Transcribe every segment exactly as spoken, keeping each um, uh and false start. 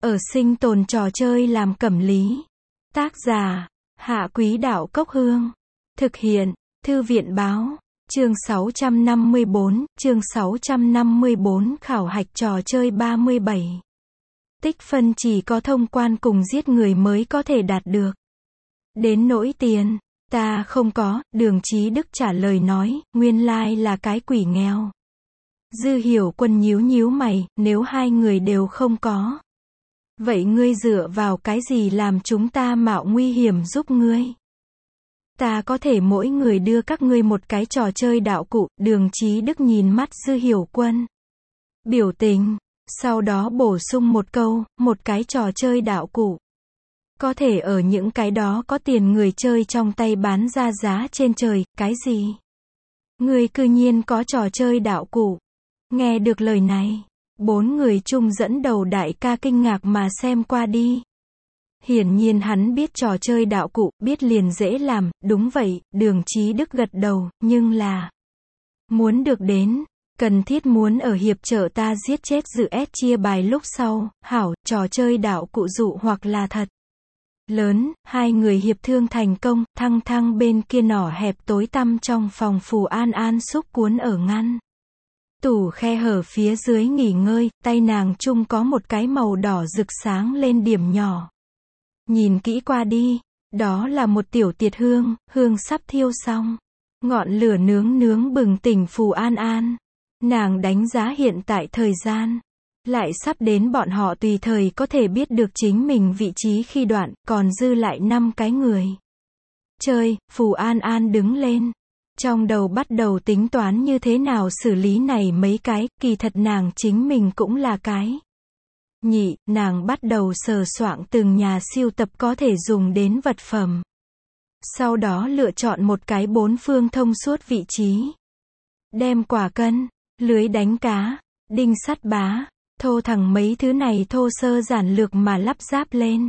Ở sinh tồn trò chơi làm cẩm lý. Tác giả, Hạ Quý Đạo Cốc Hương. Thực hiện, Thư viện Báo. Chương sáu trăm năm mươi bốn, chương sáu trăm năm mươi bốn khảo hạch trò chơi ba mươi bảy. Tích phân chỉ có thông quan cùng giết người mới có thể đạt được. Đến nỗi tiền, ta không có, Đường Chí Đức trả lời nói, nguyên lai là cái quỷ nghèo. Dư Hiểu Quân nhíu nhíu mày, nếu hai người đều không có. Vậy ngươi dựa vào cái gì làm chúng ta mạo nguy hiểm giúp ngươi? Ta có thể mỗi người đưa các ngươi một cái trò chơi đạo cụ, Đường Chí Đức nhìn mắt Dư Hiểu Quân. Biểu tình, sau đó bổ sung một câu, một cái trò chơi đạo cụ. Có thể ở những cái đó có tiền người chơi trong tay bán ra giá trên trời, cái gì? Ngươi cư nhiên có trò chơi đạo cụ. Nghe được lời này, bốn người chung dẫn đầu đại ca kinh ngạc mà xem qua đi. Hiển nhiên hắn biết trò chơi đạo cụ, biết liền dễ làm, đúng vậy, Đường Chí Đức gật đầu, nhưng là muốn được đến, cần thiết muốn ở hiệp trợ ta giết chết dự S chia bài lúc sau, hảo, trò chơi đạo cụ dụ hoặc là thật lớn, hai người hiệp thương thành công, thăng thăng bên kia nỏ hẹp tối tăm trong phòng Phù An An xúc cuốn ở ngăn tủ khe hở phía dưới nghỉ ngơi, tay nàng chung có một cái màu đỏ rực sáng lên điểm nhỏ. Nhìn kỹ qua đi, đó là một tiểu tiệt hương, hương sắp thiêu xong. Ngọn lửa nướng nướng bừng tỉnh Phù An An. Nàng đánh giá hiện tại thời gian. Lại sắp đến bọn họ tùy thời có thể biết được chính mình vị trí khi đoạn, còn dư lại năm cái người. Chơi, Phù An An đứng lên. Trong đầu bắt đầu tính toán như thế nào xử lý này mấy cái, kỳ thật nàng chính mình cũng là cái. Nhị, nàng bắt đầu sờ soạng từng nhà siêu tập có thể dùng đến vật phẩm. Sau đó lựa chọn một cái bốn phương thông suốt vị trí. Đem quả cân, lưới đánh cá, đinh sắt bá, thô thẳng mấy thứ này thô sơ giản lược mà lắp ráp lên.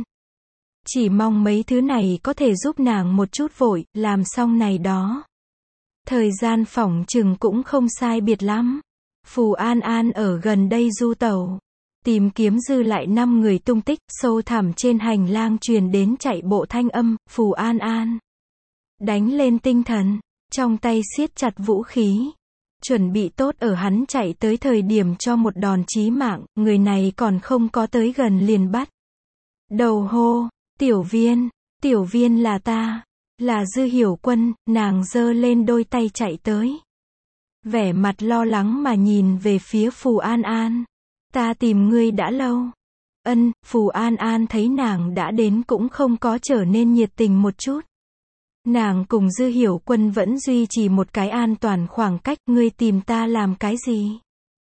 Chỉ mong mấy thứ này có thể giúp nàng một chút vội, làm xong này đó. Thời gian phỏng chừng cũng không sai biệt lắm. Phù An An ở gần đây du tàu. Tìm kiếm dư lại năm người tung tích, sâu thẳm trên hành lang truyền đến chạy bộ thanh âm, Phù An An. Đánh lên tinh thần, trong tay siết chặt vũ khí. Chuẩn bị tốt ở hắn chạy tới thời điểm cho một đòn chí mạng, người này còn không có tới gần liền bắt. Đầu hô, tiểu viên, tiểu viên là ta. Là Dư Hiểu Quân, nàng giơ lên đôi tay chạy tới. Vẻ mặt lo lắng mà nhìn về phía Phù An An. Ta tìm ngươi đã lâu. Ân, Phù An An thấy nàng đã đến cũng không có trở nên nhiệt tình một chút. Nàng cùng Dư Hiểu Quân vẫn duy trì một cái an toàn khoảng cách, ngươi tìm ta làm cái gì?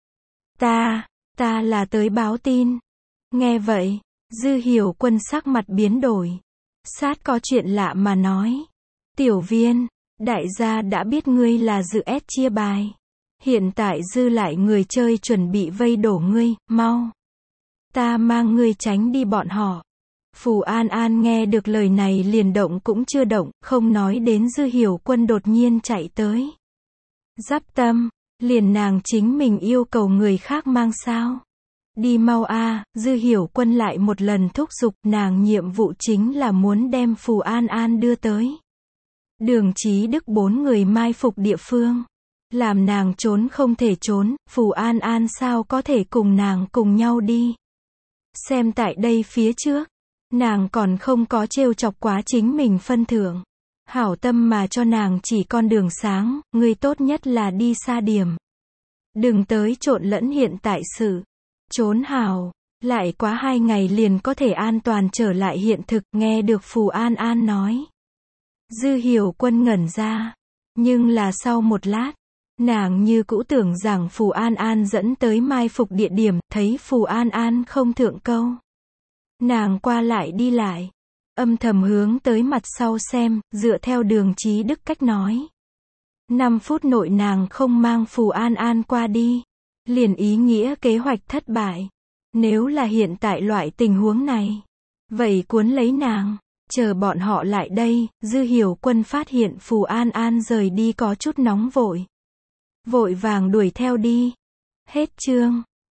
Ta, ta là tới báo tin. Nghe vậy, Dư Hiểu Quân sắc mặt biến đổi. Sát có chuyện lạ mà nói. Tiểu viên, đại gia đã biết ngươi là dự S chia bài. Hiện tại dư lại người chơi chuẩn bị vây đổ ngươi, mau. Ta mang ngươi tránh đi bọn họ. Phù An An nghe được lời này liền động cũng chưa động, không nói đến Dư Hiểu Quân đột nhiên chạy tới. Giáp tâm, liền nàng chính mình yêu cầu người khác mang sao. Đi mau a, Dư Hiểu Quân lại một lần thúc giục, nàng nhiệm vụ chính là muốn đem Phù An An đưa tới. Đường Chí Đức bốn người mai phục địa phương. Làm nàng trốn không thể trốn, Phù An An sao có thể cùng nàng cùng nhau đi. Xem tại đây phía trước, nàng còn không có trêu chọc quá chính mình phân thưởng. Hảo tâm mà cho nàng chỉ con đường sáng, người tốt nhất là đi xa điểm. Đừng tới trộn lẫn hiện tại sự. Trốn hảo, lại quá hai ngày liền có thể an toàn trở lại hiện thực, nghe được Phù An An nói. Dư Hiểu Quân ngẩn ra, nhưng là sau một lát, nàng như cũ tưởng rằng Phù An An dẫn tới mai phục địa điểm, thấy Phù An An không thượng câu. Nàng qua lại đi lại, âm thầm hướng tới mặt sau xem, dựa theo Đường Chí Đức cách nói. năm phút nội nàng không mang Phù An An qua đi. Liền ý nghĩa kế hoạch thất bại. Nếu là hiện tại loại tình huống này, vậy cuốn lấy nàng, chờ bọn họ lại đây. Dư Hiểu Quân phát hiện Phù An An rời đi có chút nóng vội. Vội vàng đuổi theo đi. Hết chương.